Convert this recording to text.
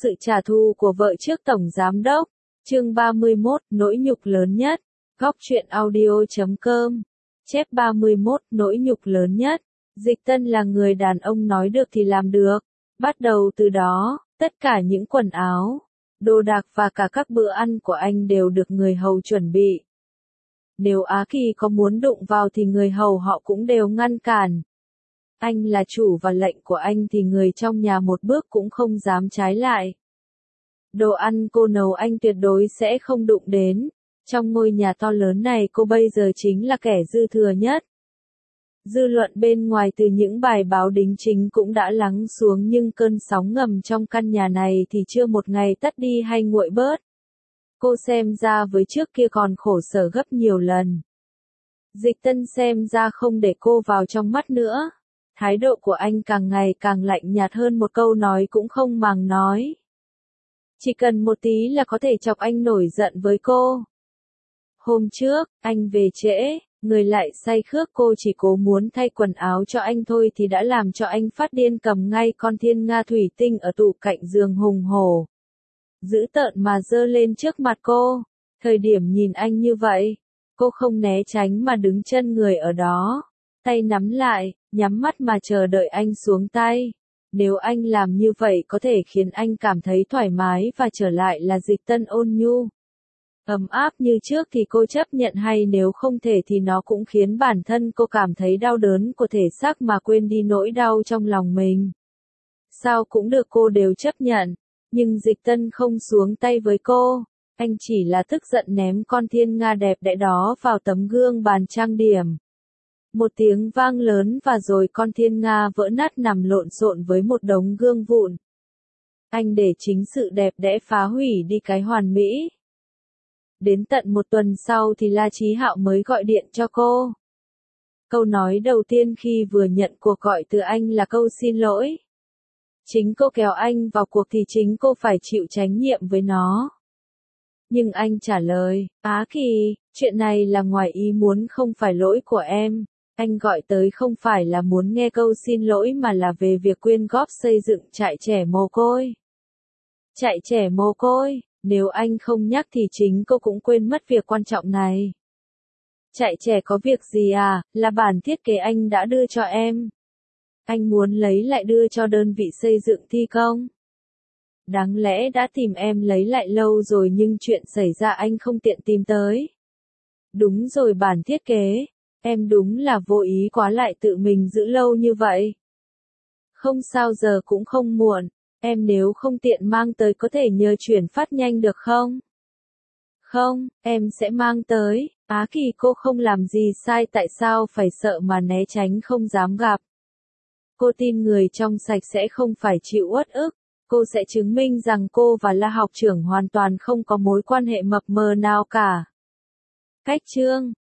sự trả thù của vợ trước tổng giám đốc. Chương 31, nỗi nhục lớn nhất. Góc truyện audio.com. Chép 31, nỗi nhục lớn nhất. Dịch Tân là người đàn ông nói được thì làm được. Bắt đầu từ đó, tất cả những quần áo, đồ đạc và cả các bữa ăn của anh đều được người hầu chuẩn bị. Nếu Á Kỳ có muốn đụng vào thì người hầu họ cũng đều ngăn cản. Anh là chủ và lệnh của anh thì người trong nhà một bước cũng không dám trái lại. Đồ ăn cô nấu anh tuyệt đối sẽ không đụng đến. Trong ngôi nhà to lớn này cô bây giờ chính là kẻ dư thừa nhất. Dư luận bên ngoài từ những bài báo đính chính cũng đã lắng xuống nhưng cơn sóng ngầm trong căn nhà này thì chưa một ngày tắt đi hay nguội bớt. Cô xem ra với trước kia còn khổ sở gấp nhiều lần. Dịch Tân xem ra không để cô vào trong mắt nữa. Thái độ của anh càng ngày càng lạnh nhạt hơn, một câu nói cũng không màng nói. Chỉ cần một tí là có thể chọc anh nổi giận với cô. Hôm trước, anh về trễ, người lại say khước, cô chỉ cố muốn thay quần áo cho anh thôi thì đã làm cho anh phát điên, cầm ngay con thiên nga thủy tinh ở tủ cạnh giường hùng hổ. Dữ tợn mà giơ lên trước mặt cô. Thời điểm nhìn anh như vậy, cô không né tránh mà đứng chân người ở đó. Tay nắm lại, nhắm mắt mà chờ đợi anh xuống tay. Nếu anh làm như vậy có thể khiến anh cảm thấy thoải mái và trở lại là Dịch Tân ôn nhu, ấm áp như trước thì cô chấp nhận, hay nếu không thể thì nó cũng khiến bản thân cô cảm thấy đau đớn của thể xác mà quên đi nỗi đau trong lòng mình. Sao cũng được, cô đều chấp nhận. Nhưng Dịch Tân không xuống tay với cô. Anh chỉ là tức giận ném con thiên nga đẹp đẽ đó vào tấm gương bàn trang điểm. Một tiếng vang lớn và rồi con thiên nga vỡ nát nằm lộn xộn với một đống gương vụn. Anh để chính sự đẹp đẽ phá hủy đi cái hoàn mỹ. Đến tận một tuần sau thì La Chí Hạo mới gọi điện cho cô. Câu nói đầu tiên khi vừa nhận cuộc gọi từ anh là câu xin lỗi. Chính cô kéo anh vào cuộc thì chính cô phải chịu trách nhiệm với nó. Nhưng anh trả lời, Á Kỳ, chuyện này là ngoài ý muốn, không phải lỗi của em. Anh gọi tới không phải là muốn nghe câu xin lỗi mà là về việc quyên góp xây dựng trại trẻ mồ côi. Trại trẻ mồ côi, nếu anh không nhắc thì chính cô cũng quên mất việc quan trọng này. Trại trẻ có việc gì à, là bản thiết kế anh đã đưa cho em. Anh muốn lấy lại đưa cho đơn vị xây dựng thi công. Đáng lẽ đã tìm em lấy lại lâu rồi nhưng chuyện xảy ra anh không tiện tìm tới. Đúng rồi, bản thiết kế. Em đúng là vô ý quá, lại tự mình giữ lâu như vậy. Không sao, giờ cũng không muộn. Em nếu không tiện mang tới có thể nhờ chuyển phát nhanh được không? Không, em sẽ mang tới. Á Kỳ, cô không làm gì sai, tại sao phải sợ mà né tránh không dám gặp? Cô tin người trong sạch sẽ không phải chịu uất ức. Cô sẽ chứng minh rằng cô và La học trưởng hoàn toàn không có mối quan hệ mập mờ nào cả. Cách chương